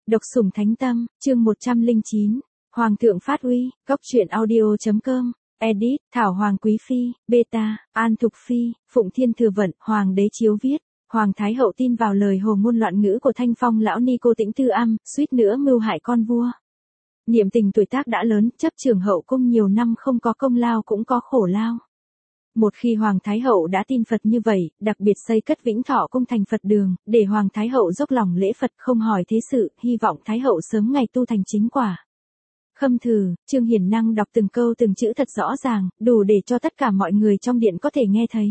Độc sủng thánh tâm, chương 109. Hoàng thượng phát uy, góc truyện audio.com. Edit, Thảo Hoàng Quý Phi, Beta, An Thục Phi, Phụng Thiên Thừa Vận, Hoàng đế chiếu viết. Hoàng Thái Hậu tin vào lời hồ ngôn loạn ngữ của Thanh Phong lão ni cô Tĩnh Tư Âm, suýt nữa mưu hại con vua. Niệm Tình tuổi tác đã lớn, chấp trường hậu cung nhiều năm không có công lao cũng có khổ lao. Một khi Hoàng Thái Hậu đã tin Phật như vậy, đặc biệt xây cất Vĩnh Thọ cung thành Phật đường, để Hoàng Thái Hậu dốc lòng lễ Phật không hỏi thế sự, hy vọng Thái Hậu sớm ngày tu thành chính quả. Khâm thử, Trương Hiển Năng đọc từng câu từng chữ thật rõ ràng, đủ để cho tất cả mọi người trong điện có thể nghe thấy.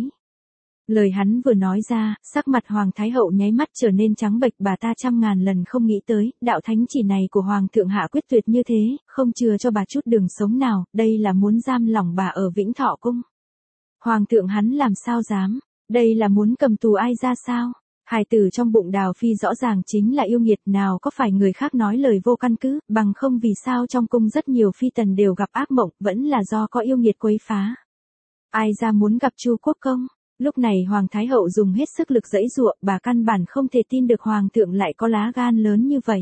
Lời hắn vừa nói ra, sắc mặt Hoàng Thái Hậu nháy mắt trở nên trắng bệch, bà ta trăm ngàn lần không nghĩ tới, đạo thánh chỉ này của Hoàng thượng hạ quyết tuyệt như thế, không chừa cho bà chút đường sống nào, đây là muốn giam lỏng bà ở Vĩnh Thọ cung. Hoàng thượng hắn làm sao dám, đây là muốn cầm tù ai ra sao? Hài tử trong bụng Đào Phi rõ ràng chính là yêu nghiệt, nào có phải người khác nói lời vô căn cứ, bằng không vì sao trong cung rất nhiều phi tần đều gặp ác mộng, vẫn là do có yêu nghiệt quấy phá. Ai ra muốn gặp Chu Quốc Công? Lúc này Hoàng Thái Hậu dùng hết sức lực giãy giụa, bà căn bản không thể tin được Hoàng thượng lại có lá gan lớn như vậy.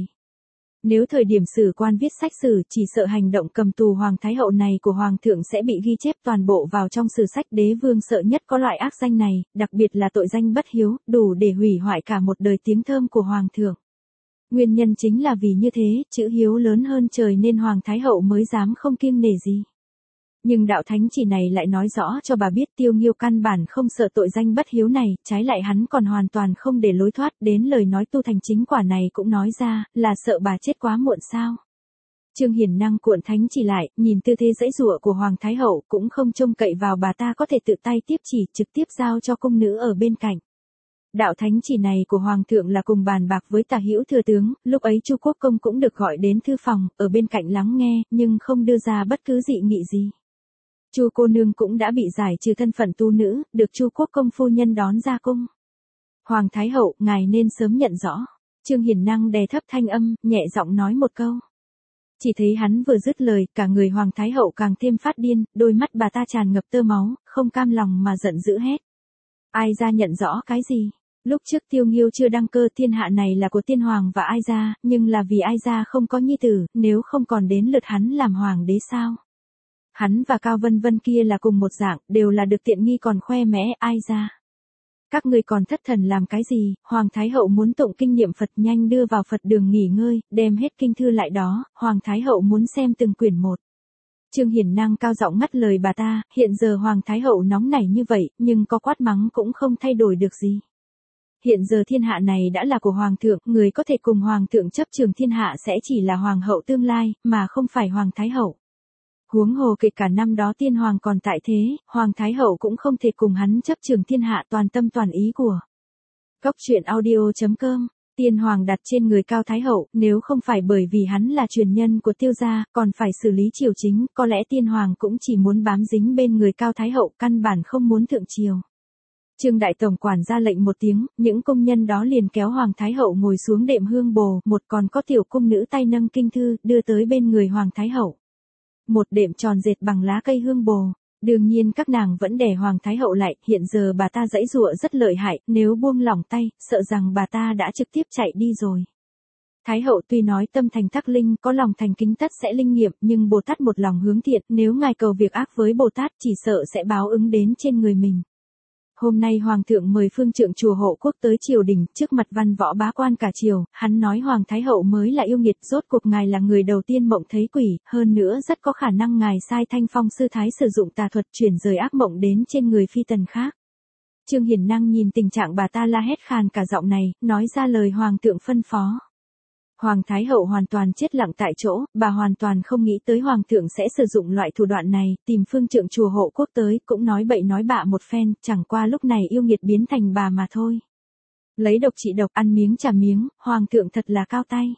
Nếu thời điểm sử quan viết sách sử, chỉ sợ hành động cầm tù Hoàng Thái Hậu này của Hoàng thượng sẽ bị ghi chép toàn bộ vào trong sử sách. Đế vương sợ nhất có loại ác danh này, đặc biệt là tội danh bất hiếu, đủ để hủy hoại cả một đời tiếng thơm của Hoàng thượng. Nguyên nhân chính là vì như thế, chữ hiếu lớn hơn trời nên Hoàng Thái Hậu mới dám không kiêng nể gì. Nhưng đạo thánh chỉ này lại nói rõ cho bà biết Tiêu Nghiêu căn bản không sợ tội danh bất hiếu này, trái lại hắn còn hoàn toàn không để lối thoát, đến lời nói tu thành chính quả này cũng nói ra, là sợ bà chết quá muộn sao. Trương Hiển Năng cuộn thánh chỉ lại, nhìn tư thế giãy giụa của Hoàng Thái Hậu, cũng không trông cậy vào bà ta có thể tự tay tiếp chỉ, trực tiếp giao cho cung nữ ở bên cạnh. Đạo thánh chỉ này của Hoàng thượng là cùng bàn bạc với Tả Hữu thừa tướng, lúc ấy Chu Quốc Công cũng được gọi đến thư phòng, ở bên cạnh lắng nghe, nhưng không đưa ra bất cứ dị nghị gì. Chu cô nương cũng đã bị giải trừ thân phận tu nữ, được Chu Quốc Công phu nhân đón ra cung. Hoàng Thái Hậu, ngài nên sớm nhận rõ. Trương Hiển Năng đè thấp thanh âm, nhẹ giọng nói một câu. Chỉ thấy hắn vừa dứt lời, cả người Hoàng Thái Hậu càng thêm phát điên, đôi mắt bà ta tràn ngập tơ máu, không cam lòng mà giận dữ hét. Ai ra nhận rõ cái gì? Lúc trước Tiêu Nghiêu chưa đăng cơ, thiên hạ này là của Tiên Hoàng và Ai gia, nhưng là vì Ai gia không có nhi tử, nếu không còn đến lượt hắn làm hoàng đế sao? Hắn và Cao Vân Vân kia là cùng một dạng, đều là được tiện nghi còn khoe mẽ. Ai ra? Các ngươi còn thất thần làm cái gì? Hoàng Thái Hậu muốn tụng kinh niệm Phật, nhanh đưa vào Phật đường nghỉ ngơi, đem hết kinh thư lại đó, Hoàng Thái Hậu muốn xem từng quyển một. Trương Hiển Năng cao giọng ngắt lời bà ta, hiện giờ Hoàng Thái Hậu nóng nảy như vậy, nhưng có quát mắng cũng không thay đổi được gì. Hiện giờ thiên hạ này đã là của Hoàng thượng, người có thể cùng Hoàng thượng chấp trường thiên hạ sẽ chỉ là Hoàng hậu tương lai, mà không phải Hoàng Thái Hậu. Huống hồ kể cả năm đó Tiên Hoàng còn tại thế, Hoàng Thái Hậu cũng không thể cùng hắn chấp trường thiên hạ toàn tâm toàn ý của. Góc truyện audio.com. Tiên Hoàng đặt trên người Cao Thái Hậu, nếu không phải bởi vì hắn là truyền nhân của Tiêu gia, còn phải xử lý triều chính, có lẽ Tiên Hoàng cũng chỉ muốn bám dính bên người Cao Thái Hậu, căn bản không muốn thượng triều. Trương Đại Tổng quản ra lệnh một tiếng, những công nhân đó liền kéo Hoàng Thái Hậu ngồi xuống đệm hương bồ, một còn có tiểu cung nữ tay nâng kinh thư, đưa tới bên người Hoàng Thái Hậu. Một đệm tròn dệt bằng lá cây hương bồ. Đương nhiên các nàng vẫn đè Hoàng Thái Hậu lại, hiện giờ bà ta giãy giụa rất lợi hại, nếu buông lỏng tay, sợ rằng bà ta đã trực tiếp chạy đi rồi. Thái Hậu tuy nói tâm thành Tắc Linh, có lòng thành kính tất sẽ linh nghiệm, nhưng Bồ Tát một lòng hướng thiện, nếu ngài cầu việc ác với Bồ Tát chỉ sợ sẽ báo ứng đến trên người mình. Hôm nay Hoàng thượng mời phương trượng chùa Hộ Quốc tới triều đình, trước mặt văn võ bá quan cả triều, hắn nói Hoàng Thái Hậu mới là yêu nghiệt, rốt cuộc ngài là người đầu tiên mộng thấy quỷ, hơn nữa rất có khả năng ngài sai Thanh Phong sư thái sử dụng tà thuật chuyển rời ác mộng đến trên người phi tần khác. Trương Hiển Năng nhìn tình trạng bà ta la hét khàn cả giọng này, nói ra lời Hoàng thượng phân phó. Hoàng Thái Hậu hoàn toàn chết lặng tại chỗ, bà hoàn toàn không nghĩ tới Hoàng thượng sẽ sử dụng loại thủ đoạn này, tìm phương trượng chùa Hộ Quốc tới, cũng nói bậy nói bạ một phen, chẳng qua lúc này yêu nghiệt biến thành bà mà thôi. Lấy độc trị độc, ăn miếng trả miếng, Hoàng thượng thật là cao tay.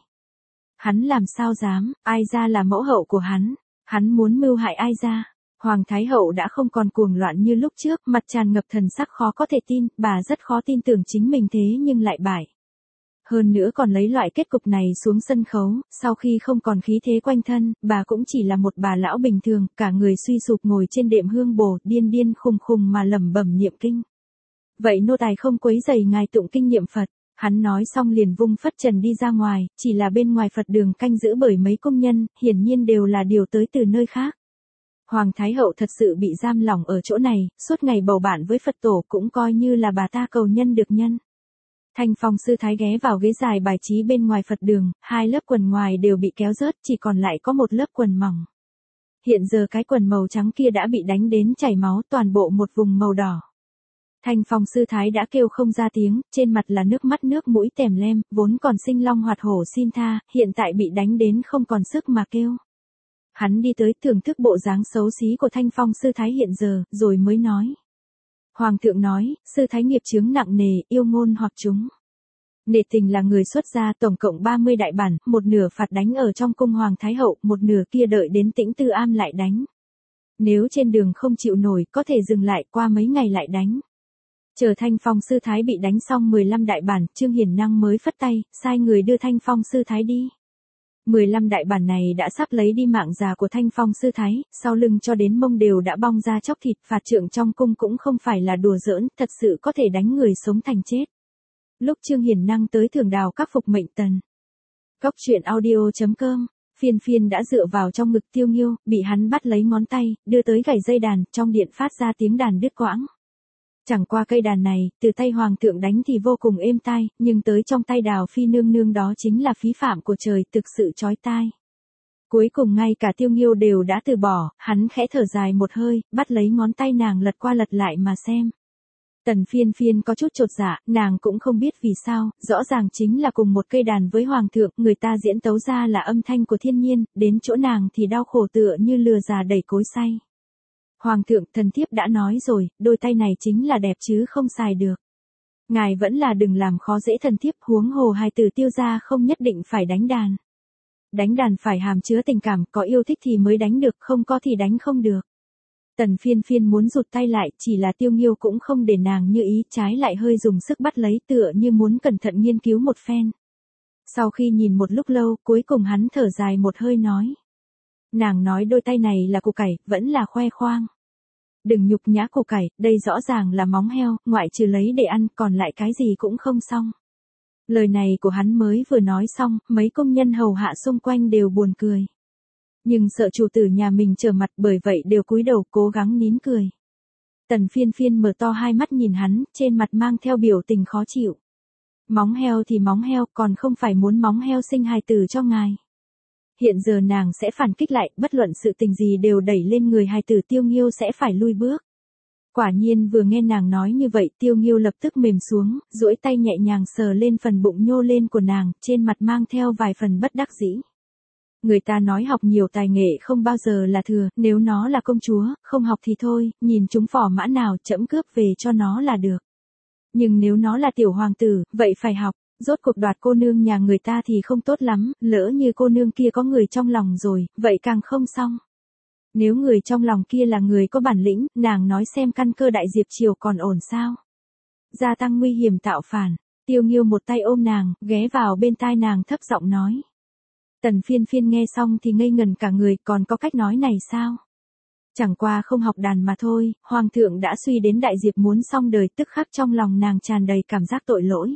Hắn làm sao dám, Ai ra là mẫu hậu của hắn muốn mưu hại Ai ra. Hoàng Thái Hậu đã không còn cuồng loạn như lúc trước, mặt tràn ngập thần sắc khó có thể tin, bà rất khó tin tưởng chính mình thế nhưng lại bại. Hơn nữa còn lấy loại kết cục này xuống sân khấu, sau khi không còn khí thế quanh thân, bà cũng chỉ là một bà lão bình thường, cả người suy sụp ngồi trên đệm hương bồ, điên điên khùng khùng mà lẩm bẩm niệm kinh. Vậy nô tài không quấy rầy ngài tụng kinh niệm Phật. Hắn nói xong liền vung phất trần đi ra ngoài, chỉ là bên ngoài Phật đường canh giữ bởi mấy công nhân, hiển nhiên đều là điều tới từ nơi khác. Hoàng Thái Hậu thật sự bị giam lỏng ở chỗ này, suốt ngày bầu bạn với Phật tổ cũng coi như là bà ta cầu nhân được nhân. Thanh Phong sư thái ghé vào ghế dài bài trí bên ngoài Phật đường, hai lớp quần ngoài đều bị kéo rớt, chỉ còn lại có một lớp quần mỏng. Hiện giờ cái quần màu trắng kia đã bị đánh đến chảy máu, toàn bộ một vùng màu đỏ. Thanh Phong sư thái đã kêu không ra tiếng, trên mặt là nước mắt nước mũi tèm lem, vốn còn sinh long hoạt hổ xin tha, hiện tại bị đánh đến không còn sức mà kêu. Hắn đi tới thưởng thức bộ dáng xấu xí của Thanh Phong sư thái hiện giờ, rồi mới nói. Hoàng thượng nói, sư thái nghiệp chướng nặng nề, yêu ngôn hoặc chúng. Nể tình là người xuất gia tổng cộng 30 đại bản, một nửa phạt đánh ở trong cung Hoàng Thái Hậu, một nửa kia đợi đến Tĩnh Tư Am lại đánh. Nếu trên đường không chịu nổi, có thể dừng lại qua mấy ngày lại đánh. Chờ Thanh Phong sư thái bị đánh xong 15 đại bản, Trương Hiền Năng mới phất tay, sai người đưa Thanh Phong sư thái đi. 15 đại bản này đã sắp lấy đi mạng già của Thanh Phong sư thái, sau lưng cho đến mông đều đã bong ra chóc thịt, phạt trượng trong cung cũng không phải là đùa giỡn, thật sự có thể đánh người sống thành chết. Lúc Trương Hiền Năng tới Thường Đào các phục mệnh tần. Cóc truyện audio.com, Phiên Phiên đã dựa vào trong ngực Tiêu Nghiêu, bị hắn bắt lấy ngón tay, đưa tới gảy dây đàn, trong điện phát ra tiếng đàn đứt quãng. Chẳng qua cây đàn này, từ tay hoàng thượng đánh thì vô cùng êm tai, nhưng tới trong tay Đào Phi nương nương đó chính là phí phạm của trời, thực sự chói tai. Cuối cùng ngay cả Tiêu Nghiêu đều đã từ bỏ, hắn khẽ thở dài một hơi, bắt lấy ngón tay nàng lật qua lật lại mà xem. Tần Phiên Phiên có chút chột dạ, nàng cũng không biết vì sao, rõ ràng chính là cùng một cây đàn với hoàng thượng, người ta diễn tấu ra là âm thanh của thiên nhiên, đến chỗ nàng thì đau khổ tựa như lừa già đẩy cối xay. Hoàng thượng, thần thiếp đã nói rồi, đôi tay này chính là đẹp chứ không xài được. Ngài vẫn là đừng làm khó dễ thần thiếp, huống hồ hài tử Tiêu gia không nhất định phải đánh đàn. Đánh đàn phải hàm chứa tình cảm, có yêu thích thì mới đánh được, không có thì đánh không được. Tần Phiên Phiên muốn rụt tay lại, chỉ là Tiêu Nghiêu cũng không để nàng như ý, trái lại hơi dùng sức bắt lấy, tựa như muốn cẩn thận nghiên cứu một phen. Sau khi nhìn một lúc lâu, cuối cùng hắn thở dài một hơi nói. Nàng nói đôi tay này là củ cải, vẫn là khoe khoang. Đừng nhục nhã củ cải, đây rõ ràng là móng heo, ngoại trừ lấy để ăn, còn lại cái gì cũng không xong. Lời này của hắn mới vừa nói xong, mấy công nhân hầu hạ xung quanh đều buồn cười. Nhưng sợ chủ tử nhà mình trở mặt, bởi vậy đều cúi đầu cố gắng nín cười. Tần Phiên Phiên mở to hai mắt nhìn hắn, trên mặt mang theo biểu tình khó chịu. Móng heo thì móng heo, còn không phải muốn móng heo sinh hài tử cho ngài. Hiện giờ nàng sẽ phản kích lại, bất luận sự tình gì đều đẩy lên người hài tử Tiêu Nghiêu sẽ phải lui bước. Quả nhiên vừa nghe nàng nói như vậy, Tiêu Nghiêu lập tức mềm xuống, duỗi tay nhẹ nhàng sờ lên phần bụng nhô lên của nàng, trên mặt mang theo vài phần bất đắc dĩ. Người ta nói học nhiều tài nghệ không bao giờ là thừa, nếu nó là công chúa, không học thì thôi, nhìn chúng phò mã nào trẫm cướp về cho nó là được. Nhưng nếu nó là tiểu hoàng tử, vậy phải học, rốt cuộc đoạt cô nương nhà người ta thì không tốt lắm, lỡ như cô nương kia có người trong lòng rồi, vậy càng không xong. Nếu người trong lòng kia là người có bản lĩnh, nàng nói xem căn cơ đại diệp triều còn ổn sao. Gia tăng nguy hiểm tạo phản, Tiêu Nghiêu một tay ôm nàng, ghé vào bên tai nàng thấp giọng nói. Tần Phiên Phiên nghe xong thì ngây ngần cả người, còn có cách nói này sao? Chẳng qua không học đàn mà thôi, hoàng thượng đã suy đến đại diệp muốn xong đời, tức khắc trong lòng nàng tràn đầy cảm giác tội lỗi.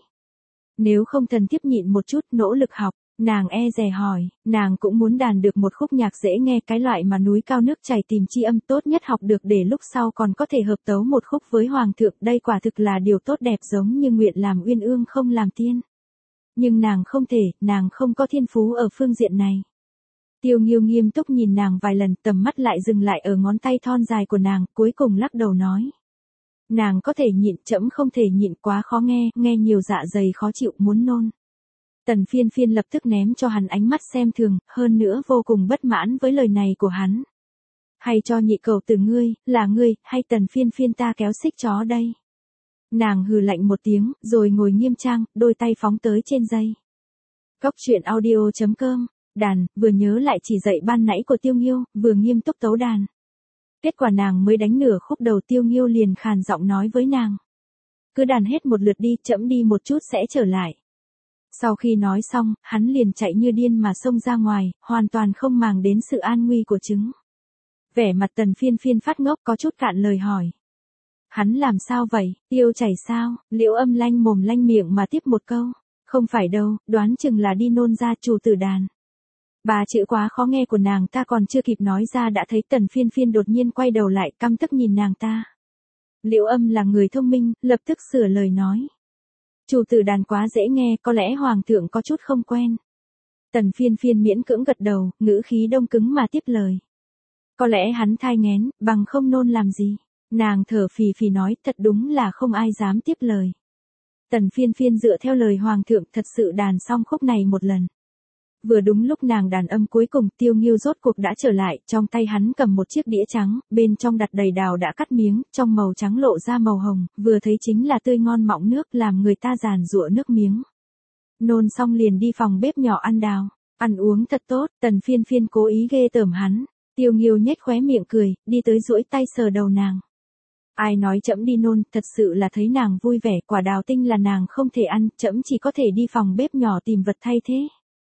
Nếu không thần tiếp nhịn một chút nỗ lực học, nàng e dè hỏi, nàng cũng muốn đàn được một khúc nhạc dễ nghe, cái loại mà núi cao nước chảy tìm chi âm, tốt nhất học được để lúc sau còn có thể hợp tấu một khúc với hoàng thượng, đây quả thực là điều tốt đẹp, giống như nguyện làm uyên ương không làm tiên. Nhưng nàng không thể, nàng không có thiên phú ở phương diện này. Tiêu Nghiêu nghiêm túc nhìn nàng vài lần, tầm mắt lại dừng lại ở ngón tay thon dài của nàng, cuối cùng lắc đầu nói. Nàng có thể nhịn, trẫm không thể nhịn, quá khó nghe, nghe nhiều dạ dày khó chịu muốn nôn. Tần Phiên Phiên lập tức ném cho hắn ánh mắt xem thường, hơn nữa vô cùng bất mãn với lời này của hắn. Hay cho nhị cầu từ ngươi, là ngươi, hay Tần Phiên Phiên ta kéo xích chó đây. Nàng hừ lạnh một tiếng, rồi ngồi nghiêm trang, đôi tay phóng tới trên dây. Cóc truyện audio.com, đàn, vừa nhớ lại chỉ dạy ban nãy của Tiêu Nghiêu, vừa nghiêm túc tấu đàn. Kết quả nàng mới đánh nửa khúc đầu, Tiêu Nghiêu liền khàn giọng nói với nàng. Cứ đàn hết một lượt đi, trẫm đi một chút sẽ trở lại. Sau khi nói xong, hắn liền chạy như điên mà xông ra ngoài, hoàn toàn không màng đến sự an nguy của trứng. Vẻ mặt Tần Phiên Phiên phát ngốc, có chút cạn lời hỏi. Hắn làm sao vậy, tiêu chảy sao, Liễu Âm lanh mồm lanh miệng mà tiếp một câu. Không phải đâu, đoán chừng là đi nôn ra chủ tử đàn. Ba chữ quá khó nghe của nàng ta còn chưa kịp nói ra đã thấy Tần Phiên Phiên đột nhiên quay đầu lại căm tức nhìn nàng ta. Liễu Âm là người thông minh, lập tức sửa lời nói. Chủ tử đàn quá dễ nghe, có lẽ hoàng thượng có chút không quen. Tần Phiên Phiên miễn cưỡng gật đầu, ngữ khí đông cứng mà tiếp lời. Có lẽ hắn thai nghén, bằng không nôn làm gì. Nàng thở phì phì nói, thật đúng là không ai dám tiếp lời. Tần Phiên Phiên dựa theo lời hoàng thượng thật sự đàn xong khúc này một lần. Vừa đúng lúc nàng đàn âm cuối cùng Tiêu Nghiêu rốt cuộc đã trở lại, trong tay hắn cầm một chiếc đĩa trắng, bên trong đặt đầy đào đã cắt miếng, trong màu trắng lộ ra màu hồng, vừa thấy chính là tươi ngon mọng nước làm người ta giàn giụa nước miếng. Nôn xong liền đi phòng bếp nhỏ ăn đào, ăn uống thật tốt, Tần Phiên Phiên cố ý ghê tởm hắn. Tiêu Nghiêu nhếch khóe miệng cười, đi tới duỗi tay sờ đầu nàng. Ai nói trẫm đi nôn, thật sự là thấy nàng vui vẻ, quả đào tinh là nàng không thể ăn, trẫm chỉ có thể đi phòng bếp nhỏ tìm vật thay thế.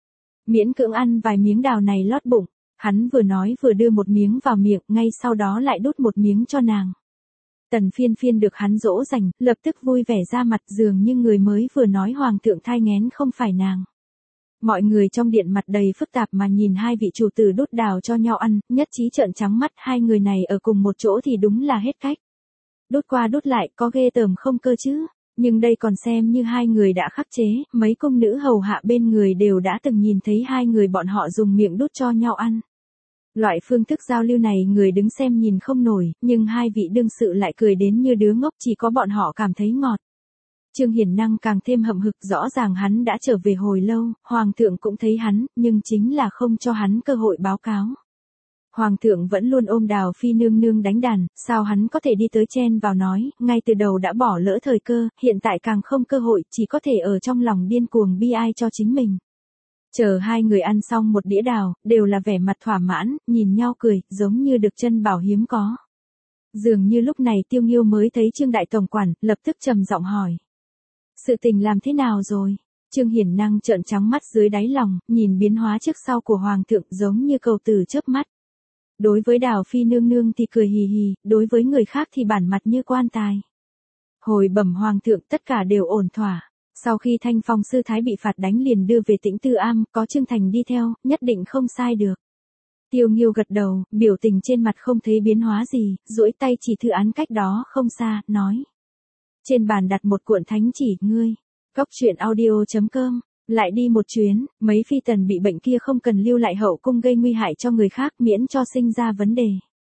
Miễn cưỡng ăn vài miếng đào này lót bụng, hắn vừa nói vừa đưa một miếng vào miệng, ngay sau đó lại đút một miếng cho nàng. Tần Phiên Phiên được hắn dỗ dành, lập tức vui vẻ ra mặt dường như người mới vừa nói hoàng thượng thai nghén không phải nàng. Mọi người trong điện mặt đầy phức tạp mà nhìn hai vị chủ tử đút đào cho nhau ăn, nhất trí trợn trắng mắt, hai người này ở cùng một chỗ thì đúng là hết cách. Đút qua đút lại có ghê tởm không cơ chứ, nhưng đây còn xem như hai người đã khắc chế, mấy công nữ hầu hạ bên người đều đã từng nhìn thấy hai người bọn họ dùng miệng đút cho nhau ăn. Loại phương thức giao lưu này người đứng xem nhìn không nổi, nhưng hai vị đương sự lại cười đến như đứa ngốc, chỉ có bọn họ cảm thấy ngọt. Trương Hiển Năng càng thêm hậm hực, rõ ràng hắn đã trở về hồi lâu, hoàng thượng cũng thấy hắn, nhưng chính là không cho hắn cơ hội báo cáo. Hoàng thượng vẫn luôn ôm Đào Phi nương nương đánh đàn, sao hắn có thể đi tới chen vào nói, ngay từ đầu đã bỏ lỡ thời cơ, hiện tại càng không cơ hội, chỉ có thể ở trong lòng điên cuồng bi ai cho chính mình. Chờ hai người ăn xong một đĩa đào, đều là vẻ mặt thỏa mãn, nhìn nhau cười, giống như được chân bảo hiếm có. Dường như lúc này Tiêu Nghiêu mới thấy Trương Đại Tổng Quản, lập tức trầm giọng hỏi. Sự tình làm thế nào rồi? Trương Hiển Năng trợn trắng mắt dưới đáy lòng, nhìn biến hóa trước sau của hoàng thượng giống như cầu từ chớp mắt. Đối với Đào Phi nương nương thì cười hì hì, đối với người khác thì bản mặt như quan tài. Hồi bẩm hoàng thượng tất cả đều ổn thỏa. Sau khi Thanh Phong sư thái bị phạt đánh liền đưa về Tĩnh Tư Am, có Trương Thành đi theo, nhất định không sai được. Tiêu Nghiêu gật đầu, biểu tình trên mặt không thấy biến hóa gì, duỗi tay chỉ thư án cách đó không xa, nói. Trên bàn đặt một cuộn thánh chỉ, ngươi. Cóc truyện audio.com. Lại đi một chuyến, mấy phi tần bị bệnh kia không cần lưu lại hậu cung gây nguy hại cho người khác miễn cho sinh ra vấn đề.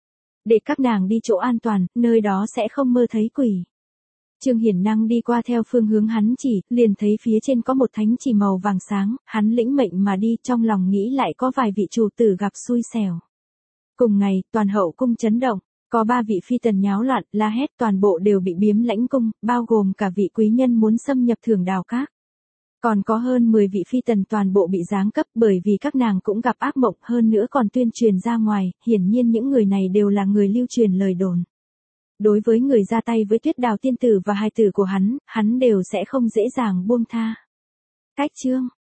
Để các nàng đi chỗ an toàn, nơi đó sẽ không mơ thấy quỷ. Trương Hiển Năng đi qua theo phương hướng hắn chỉ, liền thấy phía trên có một thánh chỉ màu vàng sáng, hắn lĩnh mệnh mà đi, trong lòng nghĩ lại có vài vị chủ tử gặp xui xẻo. Cùng ngày, toàn hậu cung chấn động, có 3 vị phi tần nháo loạn, la hét, toàn bộ đều bị biếm lãnh cung, bao gồm cả vị quý nhân muốn xâm nhập Thưởng Đào Các. Còn có hơn 10 vị phi tần toàn bộ bị giáng cấp bởi vì các nàng cũng gặp ác mộng, hơn nữa còn tuyên truyền ra ngoài, hiển nhiên những người này đều là người lưu truyền lời đồn. Đối với người ra tay với Tuyết Đào tiên tử và hài tử của hắn đều sẽ không dễ dàng buông tha. Cách chương